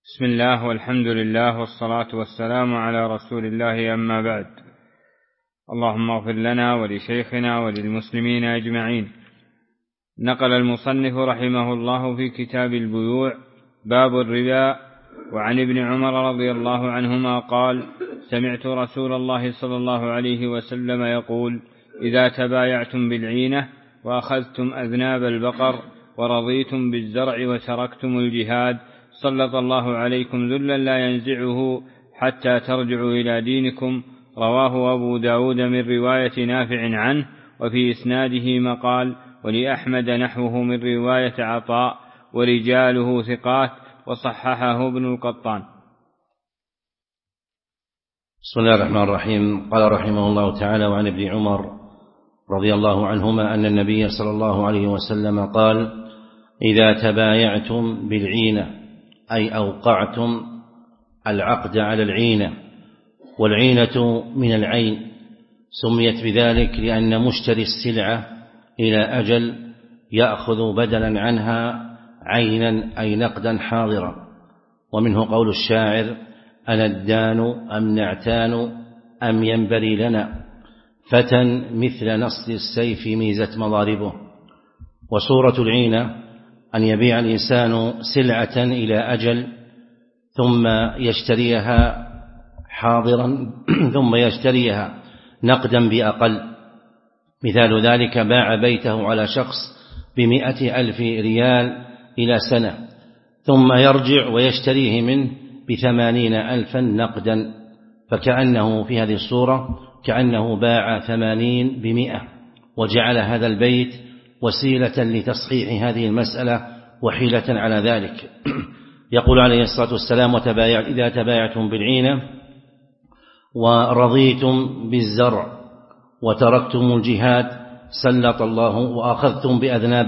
بسم الله والحمد لله والصلاة والسلام على رسول الله، أما بعد. اللهم اغفر لنا ولشيخنا وللمسلمين أجمعين. نقل المصنف رحمه الله في كتاب البيوع باب الربا وعن ابن عمر رضي الله عنهما قال: سمعت رسول الله صلى الله عليه وسلم يقول: إذا تبايعتم بالعينة وأخذتم أذناب البقر ورضيتم بالزرع وتركتم الجهاد سلط الله عليكم ذلا لا ينزعه حتى ترجعوا إلى دينكم. رواه أبو داود من رواية نافع عنه، وفي إسناده مقال، ولأحمد نحوه من رواية عطاء ورجاله ثقات، وصححه ابن القطان. بسم الله الرحمن الرحيم. قال رحمه الله تعالى: وعن ابن عمر رضي الله عنهما أن النبي صلى الله عليه وسلم قال: إذا تبايعتم بالعينة، أي أوقعتم العقد على العينة، والعينة من العين، سميت بذلك لأن مشتري السلعة إلى أجل يأخذ بدلا عنها عينا أي نقدا حاضرا. ومنه قول الشاعر: أنا الدان أم نعتان أم ينبري لنا فتى مثل نصل السيف ميزت مضاربه. وصورة العينة أن يبيع الإنسان سلعة إلى أجل ثم يشتريها حاضرا ثم يشتريها نقدا بأقل. مثال ذلك: باع بيته على شخص ب100,000 ريال إلى سنة، ثم يرجع ويشتريه منه ب80,000 نقدا، فكأنه في هذه الصورة كأنه باع 80 ب100، وجعل هذا البيت وسيلة لتصحيح هذه المسألة وحيلة على ذلك. يقول عليه الصلاة والسلام: إذا تبايعتم بالعينة ورضيتم بالزرع وتركتم الجهاد سلط الله، وأخذتم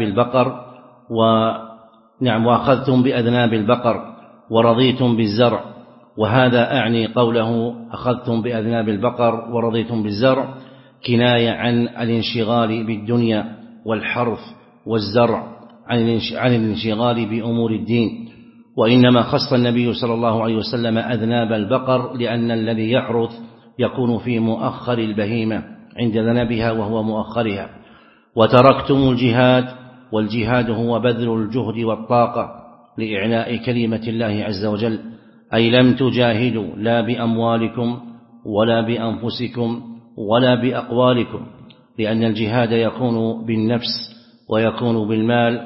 بأذناب البقر ورضيتم بالزرع. وهذا أعني قوله أخذتم بأذناب البقر ورضيتم بالزرع كناية عن الانشغال بالدنيا والحرث والزرع، عن الانشغال بأمور الدين. وإنما خص النبي صلى الله عليه وسلم أذناب البقر لأن الذي يحرث يكون في مؤخر البهيمة عند ذنبها وهو مؤخرها. وتركتم الجهاد، والجهاد هو بذل الجهد والطاقة لإعلاء كلمة الله عز وجل، أي لم تجاهدوا لا بأموالكم ولا بأنفسكم ولا بأقوالكم، لأن الجهاد يكون بالنفس ويكون بالمال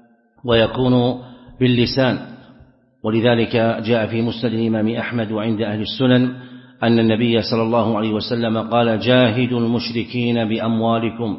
ويكون باللسان. ولذلك جاء في مسند الإمام أحمد وعند أهل السنن أن النبي صلى الله عليه وسلم قال: جاهدوا المشركين بأموالكم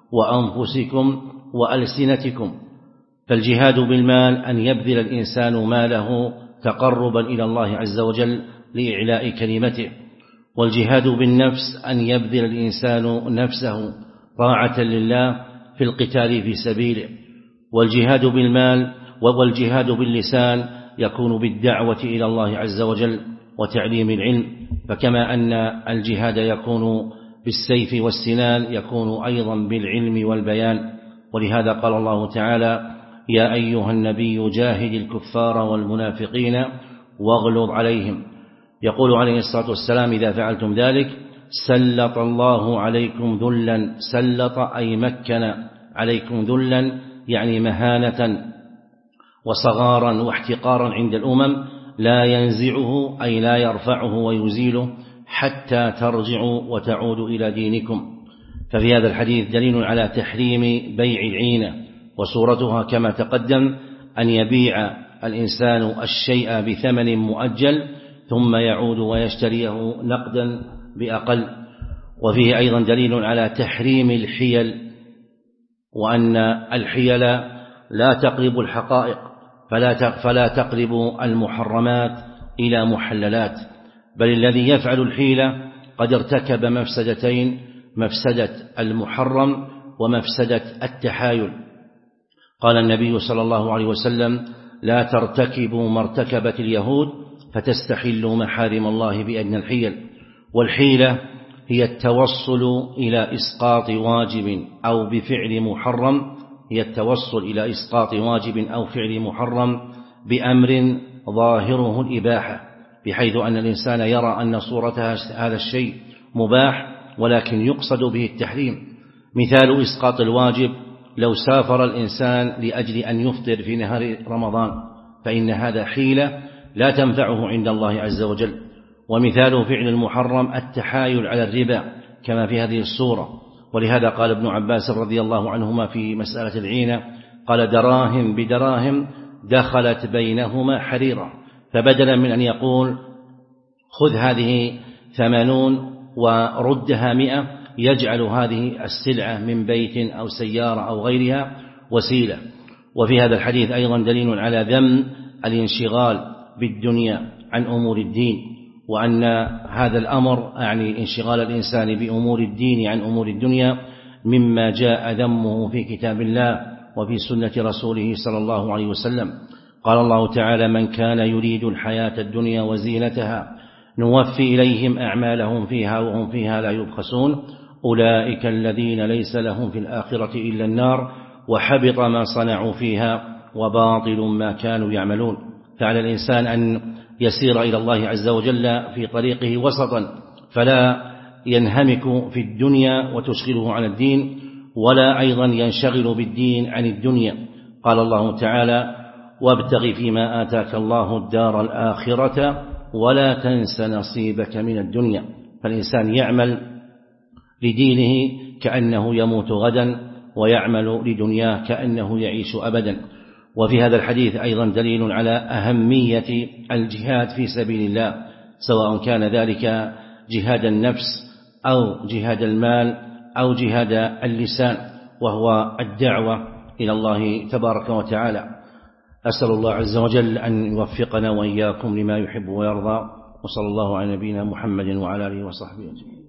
وأنفسكم وألسنتكم. فالجهاد بالمال أن يبذل الإنسان ماله تقربا إلى الله عز وجل لإعلاء كلمته، والجهاد بالنفس أن يبذل الإنسان نفسه طاعة لله في القتال في سبيله. والجهاد بالمال والجهاد باللسان يكون بالدعوة إلى الله عز وجل وتعليم العلم. فكما أن الجهاد يكون بالسيف والسنان يكون أيضا بالعلم والبيان. ولهذا قال الله تعالى: يا أيها النبي جاهد الكفار والمنافقين واغلظ عليهم. يقول عليه الصلاة والسلام: إذا فعلتم ذلك سلط الله عليكم ذلا. سلط أي مكن عليكم ذلا، يعني مهانة وصغارا واحتقارا عند الأمم، لا ينزعه أي لا يرفعه ويزيله حتى ترجعوا وتعودوا إلى دينكم. ففي هذا الحديث دليل على تحريم بيع العينة، وصورتها كما تقدم أن يبيع الإنسان الشيء بثمن مؤجل ثم يعود ويشتريه نقدا بأقل. وفيه أيضا دليل على تحريم الحيل، وأن الحيل لا تقرب الحقائق، فلا تقرب المحرمات إلى محللات، بل الذي يفعل الحيلة قد ارتكب مفسدتين: مفسدة المحرم ومفسدة التحايل. قال النبي صلى الله عليه وسلم: لا ترتكبوا ما ارتكبت اليهود فتستحلوا محارم الله بأدنى الحيل. والحيلة هي التوصل إلى إسقاط واجب أو بفعل محرم، بأمر ظاهره الإباحة، بحيث أن الإنسان يرى أن صورة هذا الشيء مباح ولكن يقصد به التحريم. مثال إسقاط الواجب: لو سافر الإنسان لأجل أن يفطر في نهار رمضان فإن هذا حيلة لا تنفعه عند الله عز وجل. ومثال فعل المحرم التحايل على الربا كما في هذه السورة، ولهذا قال ابن عباس رضي الله عنهما في مسألة العينة، قال: دراهم بدراهم دخلت بينهما حريرة، فبدلا من أن يقول خذ هذه 80 وردها 100 يجعل هذه السلعة من بيت أو سيارة أو غيرها وسيلة. وفي هذا الحديث أيضا دليل على ذم الانشغال بالدنيا عن أمور الدين، وأن هذا الأمر يعني انشغال الإنسان بأمور الدين عن أمور الدنيا مما جاء ذمه في كتاب الله وفي سنة رسوله صلى الله عليه وسلم. قال الله تعالى: من كان يريد الحياة الدنيا وزينتها نوفي إليهم أعمالهم فيها وهم فيها لا يبخسون أولئك الذين ليس لهم في الآخرة إلا النار وحبط ما صنعوا فيها وباطل ما كانوا يعملون. فعلى الإنسان أن يسير إلى الله عز وجل في طريقه وسطا، فلا ينهمك في الدنيا وتشغله عن الدين، ولا أيضا ينشغل بالدين عن الدنيا. قال الله تعالى: وابتغ فيما آتاك الله الدار الآخرة ولا تنس نصيبك من الدنيا. فالإنسان يعمل لدينه كأنه يموت غدا، ويعمل لدنياه كأنه يعيش أبدا. وفي هذا الحديث أيضا دليل على أهمية الجهاد في سبيل الله، سواء كان ذلك جهاد النفس أو جهاد المال أو جهاد اللسان، وهو الدعوة إلى الله تبارك وتعالى. أسأل الله عز وجل أن يوفقنا وإياكم لما يحب ويرضى، وصلى الله على نبينا محمد وعلى آله وصحبه أجمعين.